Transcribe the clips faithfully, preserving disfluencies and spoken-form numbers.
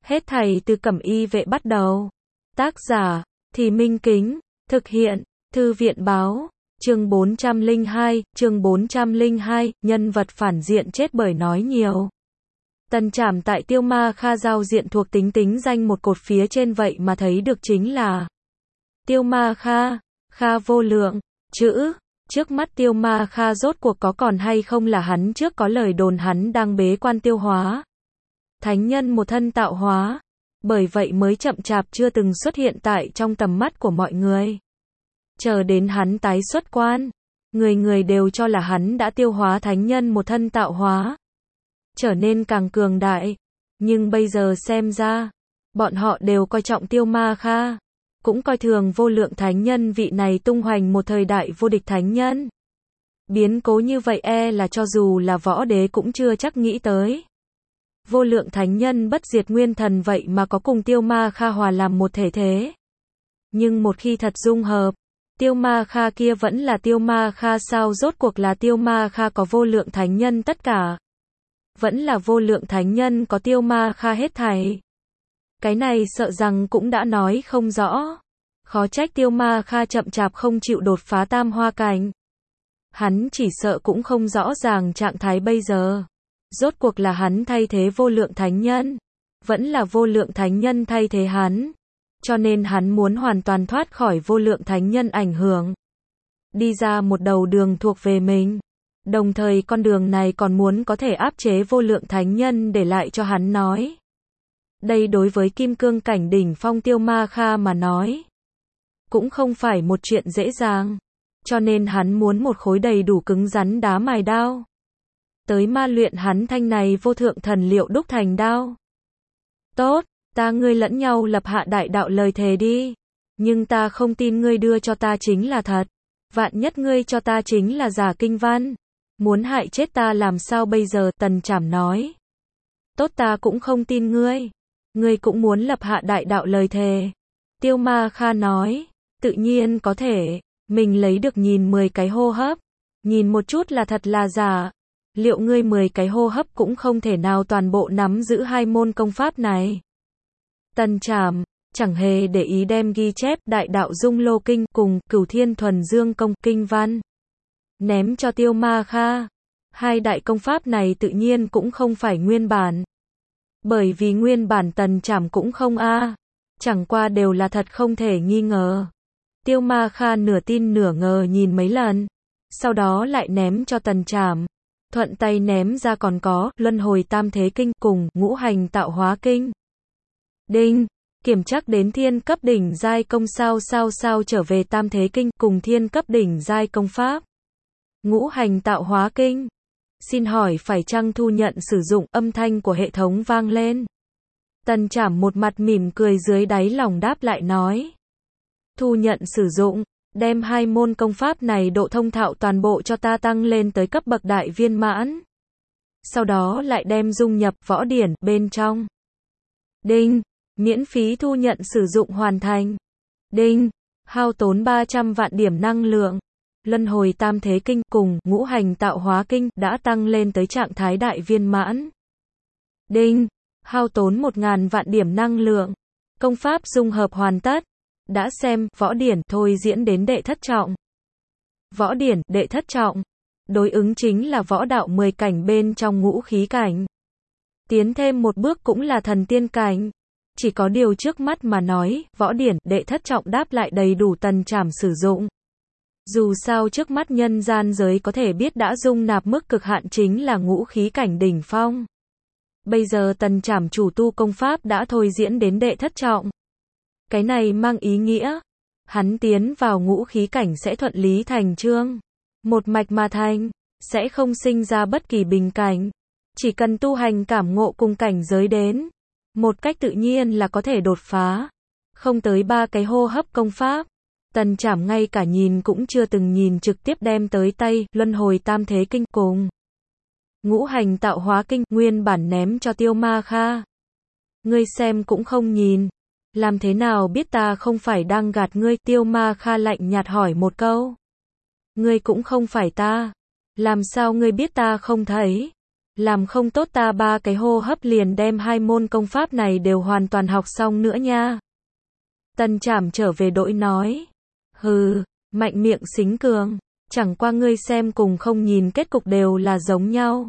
Hết thảy từ Cẩm Y Vệ bắt đầu. Tác giả, Thì Minh Kính, thực hiện, Thư viện báo, chương bốn trăm lẻ hai, chương bốn trăm lẻ hai, nhân vật phản diện chết bởi nói nhiều. Tần Trảm tại Tiêu Ma Kha giao diện thuộc tính tính danh một cột phía trên vậy mà thấy được chính là Tiêu Ma Kha, Kha vô lượng, chữ, trước mắt Tiêu Ma Kha rốt cuộc có còn hay không là hắn trước có lời đồn hắn đang bế quan tiêu hóa. Thánh nhân một thân tạo hóa, bởi vậy mới chậm chạp chưa từng xuất hiện tại trong tầm mắt của mọi người. Chờ đến hắn tái xuất quan, người người đều cho là hắn đã tiêu hóa thánh nhân một thân tạo hóa, trở nên càng cường đại. Nhưng bây giờ xem ra, bọn họ đều coi trọng Tiêu Ma Kha, cũng coi thường vô lượng thánh nhân vị này tung hoành một thời đại vô địch thánh nhân. Biến cố như vậy e là cho dù là võ đế cũng chưa chắc nghĩ tới. Vô lượng thánh nhân bất diệt nguyên thần vậy mà có cùng Tiêu Ma Kha hòa làm một thể thế. Nhưng một khi thật dung hợp, Tiêu Ma Kha kia vẫn là Tiêu Ma Kha sao? Rốt cuộc là Tiêu Ma Kha có vô lượng thánh nhân tất cả, vẫn là vô lượng thánh nhân có Tiêu Ma Kha hết thảy? Cái này sợ rằng cũng đã nói không rõ. Khó trách Tiêu Ma Kha chậm chạp không chịu đột phá tam hoa cảnh. Hắn chỉ sợ cũng không rõ ràng trạng thái bây giờ. Rốt cuộc là hắn thay thế vô lượng thánh nhân, vẫn là vô lượng thánh nhân thay thế hắn. Cho nên hắn muốn hoàn toàn thoát khỏi vô lượng thánh nhân ảnh hưởng, đi ra một đầu đường thuộc về mình. Đồng thời con đường này còn muốn có thể áp chế vô lượng thánh nhân để lại cho hắn nói. Đây đối với kim cương cảnh đỉnh phong Tiêu Ma Kha mà nói, cũng không phải một chuyện dễ dàng. Cho nên hắn muốn một khối đầy đủ cứng rắn đá mài đao, tới ma luyện hắn thanh này vô thượng thần liệu đúc thành đao. Tốt, ta ngươi lẫn nhau lập hạ đại đạo lời thề đi. Nhưng ta không tin ngươi đưa cho ta chính là thật. Vạn nhất ngươi cho ta chính là giả kinh văn, muốn hại chết ta làm sao bây giờ? Tần Trảm nói. Tốt, ta cũng không tin ngươi. Ngươi cũng muốn lập hạ đại đạo lời thề. Tiêu Ma Kha nói. Tự nhiên có thể. Mình lấy được nhìn mười cái hô hấp, nhìn một chút là thật là giả. Liệu ngươi mười cái hô hấp cũng không thể nào toàn bộ nắm giữ hai môn công pháp này? Tần Trảm chẳng hề để ý đem ghi chép Đại Đạo Dung Lô Kinh cùng Cửu Thiên Thuần Dương Công kinh văn ném cho Tiêu Ma Kha. Hai đại công pháp này tự nhiên cũng không phải nguyên bản, bởi vì nguyên bản Tần Trảm cũng không a, chẳng qua đều là thật không thể nghi ngờ. Tiêu Ma Kha nửa tin nửa ngờ nhìn mấy lần, sau đó lại ném cho Tần Trảm. Thuận tay ném ra còn có Luân Hồi Tam Thế Kinh cùng Ngũ Hành Tạo Hóa Kinh. Đinh, kiểm chắc đến thiên cấp đỉnh giai công sao sao sao trở về Tam Thế Kinh cùng thiên cấp đỉnh giai công pháp Ngũ Hành Tạo Hóa Kinh. Xin hỏi phải chăng thu nhận sử dụng? Âm thanh của hệ thống vang lên. Tần Trảm một mặt mỉm cười dưới đáy lòng đáp lại nói. Thu nhận sử dụng, đem hai môn công pháp này độ thông thạo toàn bộ cho ta tăng lên tới cấp bậc đại viên mãn. Sau đó lại đem dung nhập võ điển bên trong. Đinh, miễn phí thu nhận sử dụng hoàn thành. Đinh, hao tốn ba trăm vạn điểm năng lượng. Luân Hồi Tam Thế Kinh cùng Ngũ Hành Tạo Hóa Kinh đã tăng lên tới trạng thái đại viên mãn. Đinh, hao tốn một nghìn vạn điểm năng lượng. Công pháp dung hợp hoàn tất. Đã xem võ điển thôi diễn đến đệ thất trọng. Võ điển đệ thất trọng, đối ứng chính là võ đạo mười cảnh bên trong ngũ khí cảnh. Tiến thêm một bước cũng là thần tiên cảnh. Chỉ có điều trước mắt mà nói, võ điển đệ thất trọng đáp lại đầy đủ Tần Trảm sử dụng. Dù sao trước mắt nhân gian giới có thể biết đã dung nạp mức cực hạn chính là ngũ khí cảnh đỉnh phong. Bây giờ Tần Trảm chủ tu công pháp đã thôi diễn đến đệ thất trọng. Cái này mang ý nghĩa, hắn tiến vào ngũ khí cảnh sẽ thuận lý thành chương, một mạch mà thành, sẽ không sinh ra bất kỳ bình cảnh. Chỉ cần tu hành cảm ngộ cùng cảnh giới đến, một cách tự nhiên là có thể đột phá. Không tới ba cái hô hấp công pháp, Tần Trảm ngay cả nhìn cũng chưa từng nhìn trực tiếp đem tới tay Luân Hồi Tam Thế Kinh cùng Ngũ Hành Tạo Hóa Kinh nguyên bản ném cho Tiêu Ma Kha. Ngươi xem cũng không nhìn. Làm thế nào biết ta không phải đang gạt ngươi? Tiêu Ma Kha lạnh nhạt hỏi một câu. Ngươi cũng không phải ta. Làm sao ngươi biết ta không thấy? Làm không tốt ta ba cái hô hấp liền đem hai môn công pháp này đều hoàn toàn học xong nữa nha. Tần Trảm trở về đội nói. Hừ, mạnh miệng xính cường. Chẳng qua ngươi xem cùng không nhìn kết cục đều là giống nhau.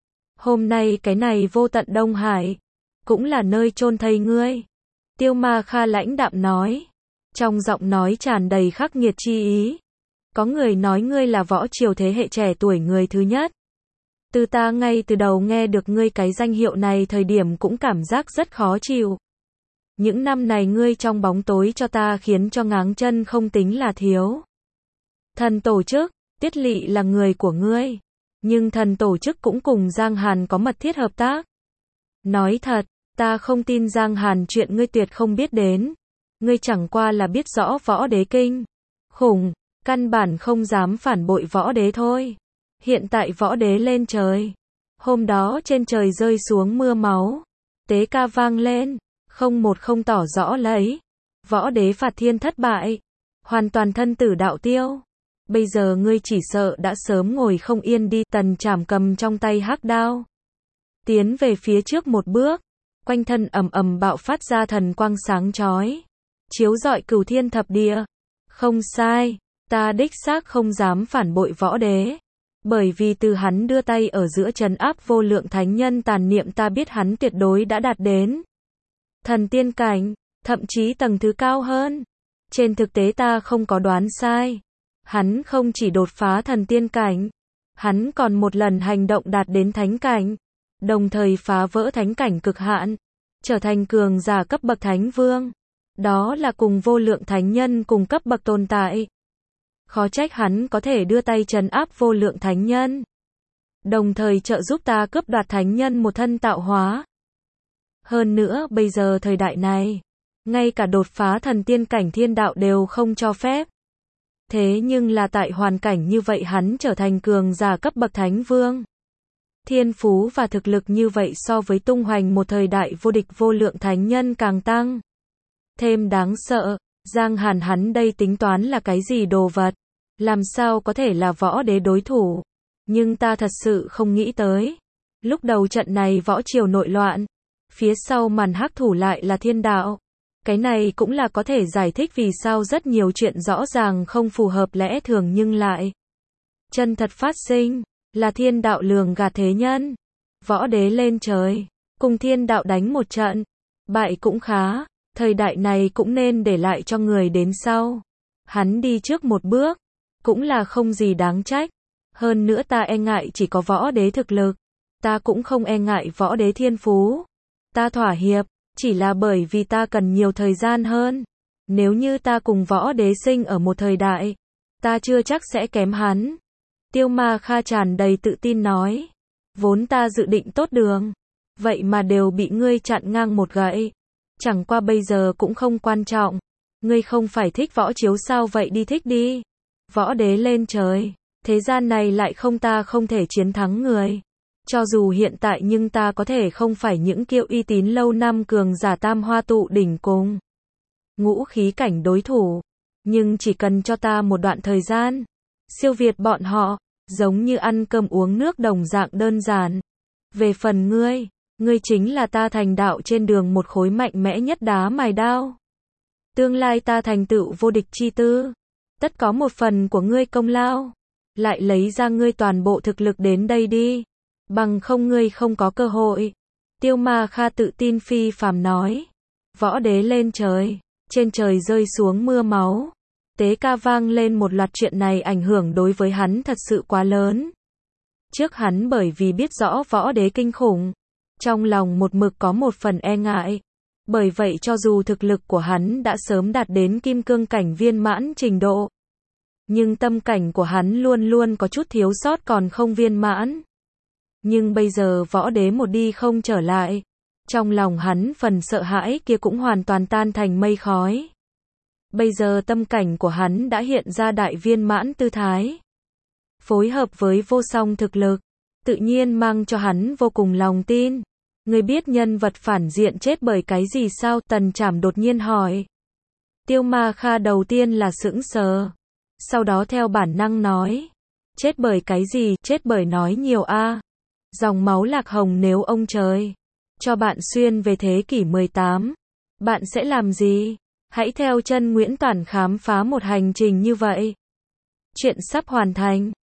Hôm nay cái này vô tận Đông Hải, cũng là nơi chôn thây ngươi. Tiêu Ma Kha lãnh đạm nói. Trong giọng nói tràn đầy khắc nghiệt chi ý. Có người nói ngươi là võ triều thế hệ trẻ tuổi người thứ nhất. Từ ta ngay từ đầu nghe được ngươi cái danh hiệu này thời điểm cũng cảm giác rất khó chịu. Những năm này ngươi trong bóng tối cho ta khiến cho ngáng chân không tính là thiếu. Thần tổ chức, Tiết Lị là người của ngươi. Nhưng thần tổ chức cũng cùng Giang Hàn có mật thiết hợp tác. Nói thật, ta không tin Giang Hàn chuyện ngươi tuyệt không biết đến. Ngươi chẳng qua là biết rõ võ đế kinh. Khủng, căn bản không dám phản bội võ đế thôi. Hiện tại võ đế lên trời. Hôm đó trên trời rơi xuống mưa máu. Tế ca vang lên. Không một không tỏ rõ lấy. Võ đế phạt thiên thất bại. Hoàn toàn thân tử đạo tiêu. Bây giờ ngươi chỉ sợ đã sớm ngồi không yên đi. Tần Trảm cầm trong tay hắc đao. Tiến về phía trước một bước. Quanh thân ầm ầm bạo phát ra thần quang sáng chói. Chiếu rọi cửu thiên thập địa. Không sai. Ta đích xác không dám phản bội võ đế. Bởi vì từ hắn đưa tay ở giữa trấn áp vô lượng thánh nhân tàn niệm ta biết hắn tuyệt đối đã đạt đến thần tiên cảnh, thậm chí tầng thứ cao hơn. Trên thực tế ta không có đoán sai. Hắn không chỉ đột phá thần tiên cảnh, hắn còn một lần hành động đạt đến thánh cảnh, đồng thời phá vỡ thánh cảnh cực hạn, trở thành cường giả cấp bậc thánh vương. Đó là cùng vô lượng thánh nhân cùng cấp bậc tồn tại. Khó trách hắn có thể đưa tay trấn áp vô lượng thánh nhân. Đồng thời trợ giúp ta cướp đoạt thánh nhân một thân tạo hóa. Hơn nữa bây giờ thời đại này, ngay cả đột phá thần tiên cảnh thiên đạo đều không cho phép. Thế nhưng là tại hoàn cảnh như vậy hắn trở thành cường giả cấp bậc thánh vương. Thiên phú và thực lực như vậy so với tung hoành một thời đại vô địch vô lượng thánh nhân càng tăng. Thêm đáng sợ, Giang Hàn hắn đây tính toán là cái gì đồ vật? Làm sao có thể là võ đế đối thủ? Nhưng ta thật sự không nghĩ tới. Lúc đầu trận này võ triều nội loạn, phía sau màn hắc thủ lại là thiên đạo. Cái này cũng là có thể giải thích vì sao rất nhiều chuyện rõ ràng không phù hợp lẽ thường nhưng lại chân thật phát sinh, là thiên đạo lường gạt thế nhân. Võ đế lên trời, cùng thiên đạo đánh một trận, bại cũng khá, thời đại này cũng nên để lại cho người đến sau. Hắn đi trước một bước, cũng là không gì đáng trách. Hơn nữa ta e ngại chỉ có võ đế thực lực, ta cũng không e ngại võ đế thiên phú. Ta thỏa hiệp, chỉ là bởi vì ta cần nhiều thời gian hơn. Nếu như ta cùng võ đế sinh ở một thời đại, ta chưa chắc sẽ kém hắn. Tiêu Ma Kha tràn đầy tự tin nói. Vốn ta dự định tốt đường, vậy mà đều bị ngươi chặn ngang một gậy. Chẳng qua bây giờ cũng không quan trọng. Ngươi không phải thích võ chiếu sao vậy đi thích đi. Võ đế lên trời, thế gian này lại không ta không thể chiến thắng người. Cho dù hiện tại nhưng ta có thể không phải những kiệu uy tín lâu năm cường giả tam hoa tụ đỉnh cùng ngũ khí cảnh đối thủ. Nhưng chỉ cần cho ta một đoạn thời gian, siêu việt bọn họ, giống như ăn cơm uống nước đồng dạng đơn giản. Về phần ngươi, ngươi chính là ta thành đạo trên đường một khối mạnh mẽ nhất đá mài đao. Tương lai ta thành tựu vô địch chi tư, tất có một phần của ngươi công lao. Lại lấy ra ngươi toàn bộ thực lực đến đây đi, bằng không ngươi không có cơ hội. Tiêu Ma Kha tự tin phi phàm nói. Võ đế lên trời, trên trời rơi xuống mưa máu. Tế ca vang lên một loạt chuyện này ảnh hưởng đối với hắn thật sự quá lớn. Trước hắn bởi vì biết rõ võ đế kinh khủng, trong lòng một mực có một phần e ngại. Bởi vậy cho dù thực lực của hắn đã sớm đạt đến kim cương cảnh viên mãn trình độ, nhưng tâm cảnh của hắn luôn luôn có chút thiếu sót còn không viên mãn. Nhưng bây giờ võ đế một đi không trở lại, trong lòng hắn phần sợ hãi kia cũng hoàn toàn tan thành mây khói. Bây giờ tâm cảnh của hắn đã hiện ra đại viên mãn tư thái. Phối hợp với vô song thực lực, tự nhiên mang cho hắn vô cùng lòng tin. Người biết nhân vật phản diện chết bởi cái gì sao? Tần Trảm đột nhiên hỏi. Tiêu Ma Kha đầu tiên là sững sờ, sau đó theo bản năng nói. Chết bởi cái gì? Chết bởi nói nhiều a. Dòng máu lạc hồng nếu ông trời cho bạn xuyên về thế kỷ mười tám, bạn sẽ làm gì? Hãy theo chân Nguyễn Toản khám phá một hành trình như vậy. Chuyện sắp hoàn thành.